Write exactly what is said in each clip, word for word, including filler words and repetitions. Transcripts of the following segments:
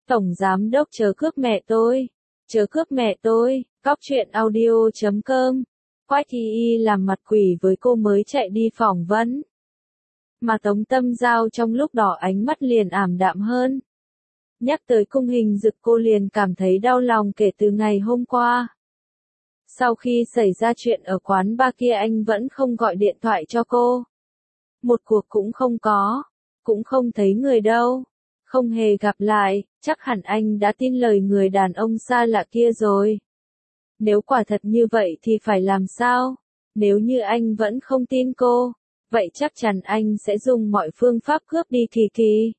Tổng giám đốc chớ cướp mẹ tôi, chớ cướp mẹ tôi, cóc truyện audio chấm com. Quách Thị Y làm mặt quỷ với cô mới chạy đi phỏng vấn. Mà Tống Tâm Giao trong lúc đó ánh mắt liền ảm đạm hơn. Nhắc tới Cung Hình Dực cô liền cảm thấy đau lòng kể từ ngày hôm qua. Sau khi xảy ra chuyện ở quán bar kia anh vẫn không gọi điện thoại cho cô. Một cuộc cũng không có, cũng không thấy người đâu, không hề gặp lại, chắc hẳn anh đã tin lời người đàn ông xa lạ kia rồi. Nếu quả thật như vậy thì phải làm sao? Nếu như anh vẫn không tin cô, vậy chắc chắn anh sẽ dùng mọi phương pháp cướp đi Kỳ Kỳ.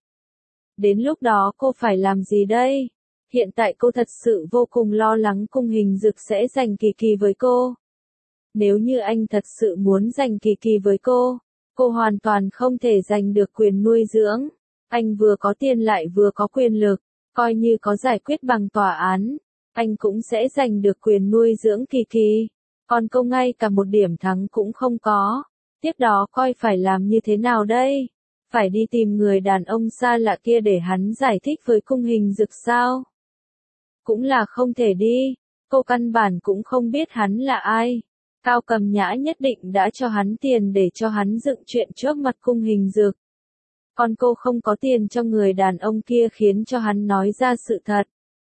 Đến lúc đó cô phải làm gì đây? Hiện tại cô thật sự vô cùng lo lắng Cung Hình Dực sẽ giành Kỳ Kỳ với cô. Nếu như anh thật sự muốn giành Kỳ Kỳ với cô, cô hoàn toàn không thể giành được quyền nuôi dưỡng. Anh vừa có tiền lại vừa có quyền lực, coi như có giải quyết bằng tòa án, anh cũng sẽ giành được quyền nuôi dưỡng Kỳ Kỳ. Còn cô ngay cả một điểm thắng cũng không có. Tiếp đó coi phải làm như thế nào đây? Phải đi tìm người đàn ông xa lạ kia để hắn giải thích với Cung Hình Dực sao? Cũng là không thể đi, cô căn bản cũng không biết hắn là ai. Cao Cầm Nhã nhất định đã cho hắn tiền để cho hắn dựng chuyện trước mặt Cung Hình Dực. Còn cô không có tiền cho người đàn ông kia khiến cho hắn nói ra sự thật.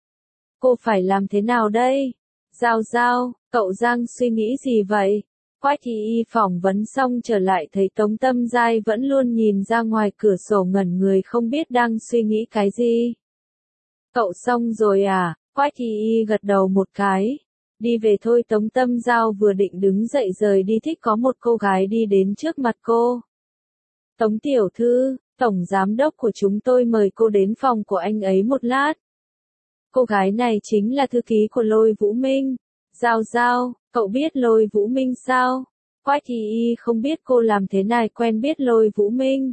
Cô phải làm thế nào đây? Giao Giao, cậu Giang suy nghĩ gì vậy? Quách Thị Y phỏng vấn xong trở lại thấy Tống Tâm Giai vẫn luôn nhìn ra ngoài cửa sổ ngẩn người không biết đang suy nghĩ cái gì. Cậu xong rồi à? Quách Thị Y gật đầu một cái. Đi về thôi. Tống Tâm Giao vừa định đứng dậy rời đi thích có một cô gái đi đến trước mặt cô. Tống tiểu thư, tổng giám đốc của chúng tôi mời cô đến phòng của anh ấy một lát. Cô gái này chính là thư ký của Lôi Vũ Minh. Giao Giao, cậu biết Lôi Vũ Minh sao? Quách Thị Y không biết cô làm thế này quen biết Lôi Vũ Minh.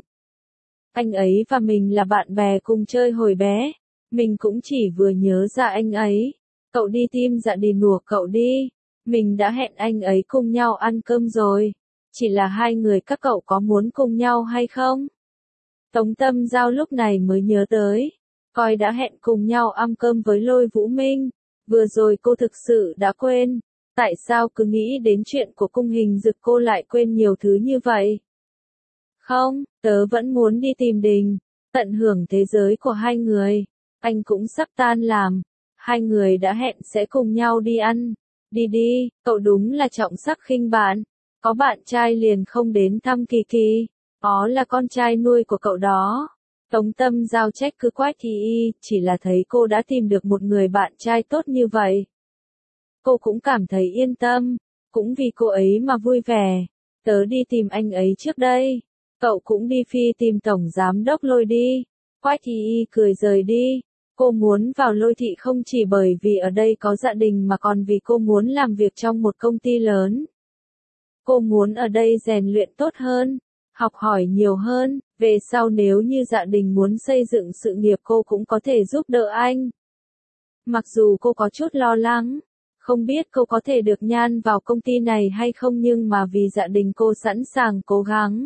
Anh ấy và mình là bạn bè cùng chơi hồi bé. Mình cũng chỉ vừa nhớ ra anh ấy. Cậu đi tìm Dạ Đình của cậu đi. Mình đã hẹn anh ấy cùng nhau ăn cơm rồi. Chỉ là hai người các cậu có muốn cùng nhau hay không? Tống Tâm Giao lúc này mới nhớ tới. Coi đã hẹn cùng nhau ăn cơm với Lôi Vũ Minh. Vừa rồi cô thực sự đã quên. Tại sao cứ nghĩ đến chuyện của Cung Hình Dực cô lại quên nhiều thứ như vậy? Không, tớ vẫn muốn đi tìm Đình. Tận hưởng thế giới của hai người. Anh cũng sắp tan làm. Hai người đã hẹn sẽ cùng nhau đi ăn. Đi đi, cậu đúng là trọng sắc khinh bạn. Có bạn trai liền không đến thăm Kỳ Kỳ. Đó là con trai nuôi của cậu đó. Tống Tâm Giao trách cứ Quách Thị Y, chỉ là thấy cô đã tìm được một người bạn trai tốt như vậy. Cô cũng cảm thấy yên tâm, cũng vì cô ấy mà vui vẻ. Tớ đi tìm anh ấy trước đây. Cậu cũng đi phi tìm tổng giám đốc Lôi đi. Quách Thị Y cười rời đi. Cô muốn vào Lôi thị không chỉ bởi vì ở đây có Dạ Đình mà còn vì cô muốn làm việc trong một công ty lớn. Cô muốn ở đây rèn luyện tốt hơn, học hỏi nhiều hơn, về sau nếu như Dạ Đình muốn xây dựng sự nghiệp cô cũng có thể giúp đỡ anh. Mặc dù cô có chút lo lắng, không biết cô có thể được nhan vào công ty này hay không nhưng mà vì Dạ Đình cô sẵn sàng cố gắng.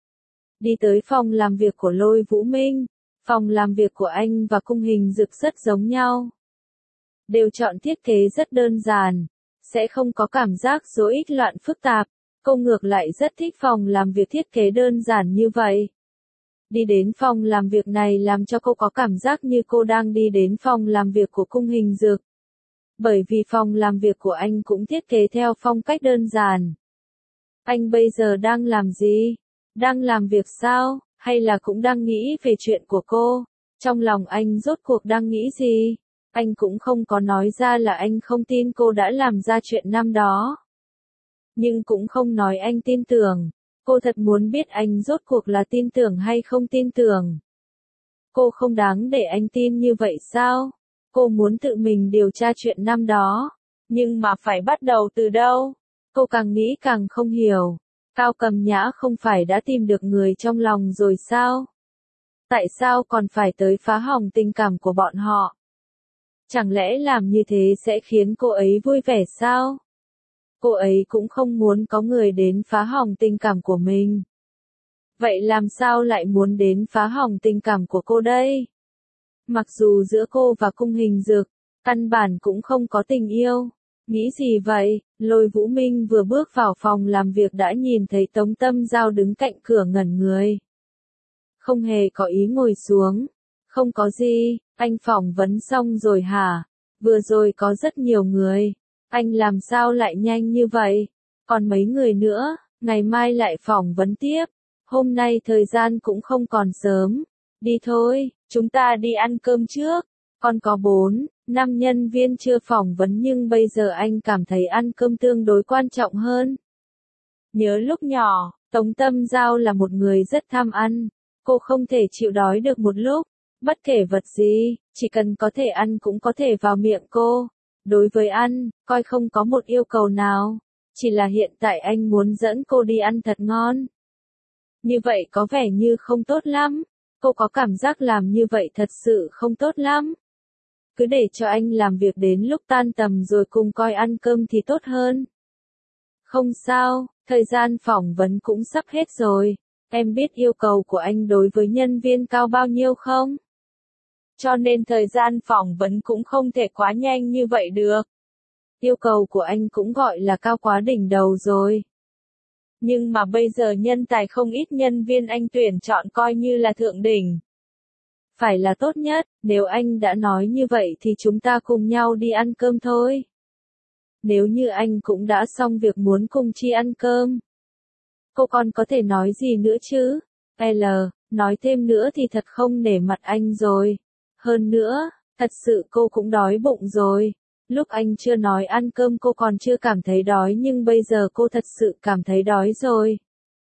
Đi tới phòng làm việc của Lôi Vũ Minh. Phòng làm việc của anh và Cung Hình Dực rất giống nhau. Đều chọn thiết kế rất đơn giản, sẽ không có cảm giác rối ích loạn phức tạp. Cô ngược lại rất thích phòng làm việc thiết kế đơn giản như vậy. Đi đến phòng làm việc này làm cho cô có cảm giác như cô đang đi đến phòng làm việc của Cung Hình Dực. Bởi vì phòng làm việc của anh cũng thiết kế theo phong cách đơn giản. Anh bây giờ đang làm gì? Đang làm việc sao? Hay là cũng đang nghĩ về chuyện của cô? Trong lòng anh rốt cuộc đang nghĩ gì? Anh cũng không có nói ra là anh không tin cô đã làm ra chuyện năm đó. Nhưng cũng không nói anh tin tưởng. Cô thật muốn biết anh rốt cuộc là tin tưởng hay không tin tưởng. Cô không đáng để anh tin như vậy sao? Cô muốn tự mình điều tra chuyện năm đó. Nhưng mà phải bắt đầu từ đâu? Cô càng nghĩ càng không hiểu. Cao Cầm Nhã không phải đã tìm được người trong lòng rồi sao? Tại sao còn phải tới phá hỏng tình cảm của bọn họ? Chẳng lẽ làm như thế sẽ khiến cô ấy vui vẻ sao? Cô ấy cũng không muốn có người đến phá hỏng tình cảm của mình. Vậy làm sao lại muốn đến phá hỏng tình cảm của cô đây? Mặc dù giữa cô và Cung Hình Dược, căn bản cũng không có tình yêu. Nghĩ gì vậy? Lôi Vũ Minh vừa bước vào phòng làm việc đã nhìn thấy Tống Tâm Giao đứng cạnh cửa ngẩn người. Không hề có ý ngồi xuống. Không có gì, anh phỏng vấn xong rồi hả? Vừa rồi có rất nhiều người. Anh làm sao lại nhanh như vậy? Còn mấy người nữa, ngày mai lại phỏng vấn tiếp. Hôm nay thời gian cũng không còn sớm. Đi thôi, chúng ta đi ăn cơm trước. Còn có bốn, năm nhân viên chưa phỏng vấn nhưng bây giờ anh cảm thấy ăn cơm tương đối quan trọng hơn. Nhớ lúc nhỏ, Tống Tâm Giao là một người rất tham ăn. Cô không thể chịu đói được một lúc. Bất kể vật gì, chỉ cần có thể ăn cũng có thể vào miệng cô. Đối với ăn, coi không có một yêu cầu nào. Chỉ là hiện tại anh muốn dẫn cô đi ăn thật ngon. Như vậy có vẻ như không tốt lắm. Cô có cảm giác làm như vậy thật sự không tốt lắm. Cứ để cho anh làm việc đến lúc tan tầm rồi cùng coi ăn cơm thì tốt hơn. Không sao, thời gian phỏng vấn cũng sắp hết rồi. Em biết yêu cầu của anh đối với nhân viên cao bao nhiêu không? Cho nên thời gian phỏng vấn cũng không thể quá nhanh như vậy được. Yêu cầu của anh cũng gọi là cao quá đỉnh đầu rồi. Nhưng mà bây giờ nhân tài không ít, nhân viên anh tuyển chọn coi như là thượng đỉnh. Phải là tốt nhất, nếu anh đã nói như vậy thì chúng ta cùng nhau đi ăn cơm thôi. Nếu như anh cũng đã xong việc muốn cùng Chi ăn cơm. Cô còn có thể nói gì nữa chứ? L, nói thêm nữa thì thật không nể mặt anh rồi. Hơn nữa, thật sự cô cũng đói bụng rồi. Lúc anh chưa nói ăn cơm cô còn chưa cảm thấy đói nhưng bây giờ cô thật sự cảm thấy đói rồi.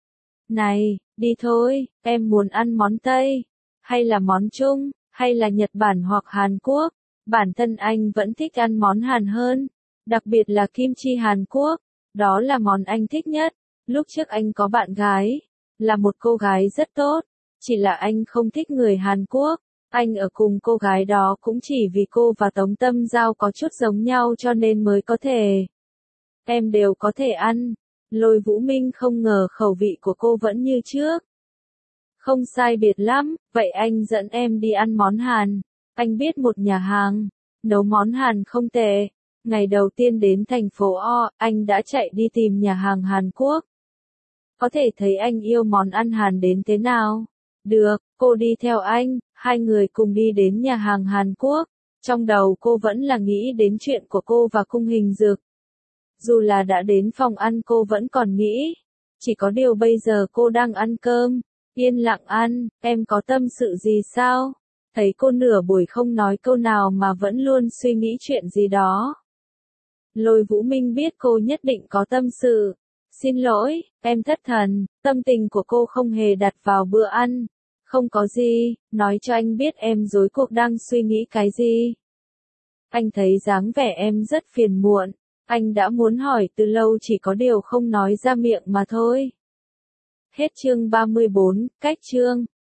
Này, đi thôi, em muốn ăn món Tây, hay là món Trung, hay là Nhật Bản hoặc Hàn Quốc. Bản thân anh vẫn thích ăn món Hàn hơn, đặc biệt là kim chi Hàn Quốc. Đó là món anh thích nhất. Lúc trước anh có bạn gái, là một cô gái rất tốt, chỉ là anh không thích người Hàn Quốc. Anh ở cùng cô gái đó cũng chỉ vì cô và Tống Tâm Giao có chút giống nhau cho nên mới có thể. Em đều có thể ăn. Lôi Vũ Minh không ngờ khẩu vị của cô vẫn như trước. Không sai biệt lắm, vậy anh dẫn em đi ăn món Hàn. Anh biết một nhà hàng, nấu món Hàn không tệ. Ngày đầu tiên đến thành phố O, anh đã chạy đi tìm nhà hàng Hàn Quốc. Có thể thấy anh yêu món ăn Hàn đến thế nào. Được, cô đi theo anh, hai người cùng đi đến nhà hàng Hàn Quốc. Trong đầu cô vẫn là nghĩ đến chuyện của cô và Cung Hình Dược. Dù là đã đến phòng ăn cô vẫn còn nghĩ. Chỉ có điều bây giờ cô đang ăn cơm, yên lặng ăn, em có tâm sự gì sao? Thấy cô nửa buổi không nói câu nào mà vẫn luôn suy nghĩ chuyện gì đó. Lôi Vũ Minh biết cô nhất định có tâm sự. Xin lỗi, em thất thần, tâm tình của cô không hề đặt vào bữa ăn. Không có gì, nói cho anh biết em rối cuộc đang suy nghĩ cái gì. Anh thấy dáng vẻ em rất phiền muộn, anh đã muốn hỏi từ lâu chỉ có điều không nói ra miệng mà thôi. Hết chương ba mươi bốn, cách chương.